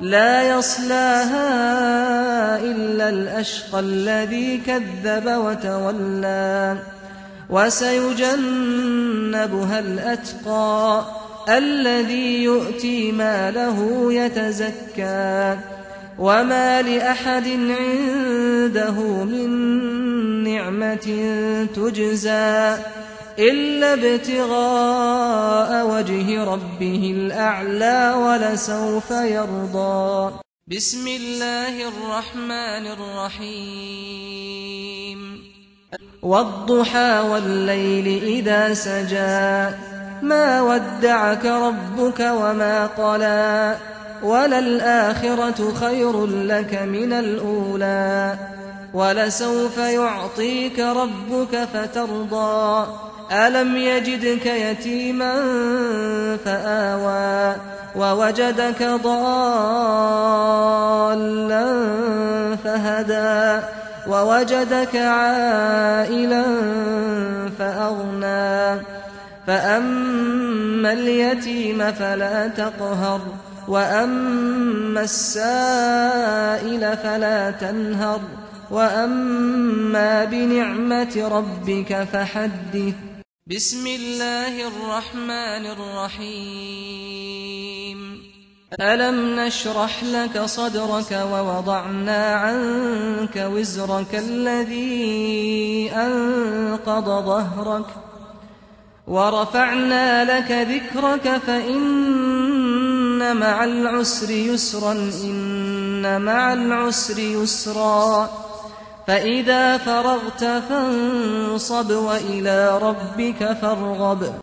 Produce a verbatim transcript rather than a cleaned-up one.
لا يصلاها إلا الأشقى الذي كذب وتولى وسيجنبها الأتقى الذي يؤتي ماله يتزكى وما لأحد عنده من نعمة تجزى إلا ابتغاء وجه ربه الأعلى ولسوف يرضى. بسم الله الرحمن الرحيم. والضحى والليل إذا سجى ما ودعك ربك وما قلى وللآخرة خير لك من الأولى ولسوف يعطيك ربك فترضى ألم يجدك يتيما فآوى ووجدك ضالا فهدى ووجدك عائلا فأغنى فأما اليتيم فلا تقهر وأما السائل فلا تنهر وأما بنعمة ربك فحدث. بسم الله الرحمن الرحيم. ألم نشرح لك صدرك ووضعنا عنك وزرك الذي أنقض ظهرك ورفعنا لك ذكرك فإن مع العسر يسرا إن مع العسر يسرا فإذا فرغت فانصب وإلى ربك فارغب.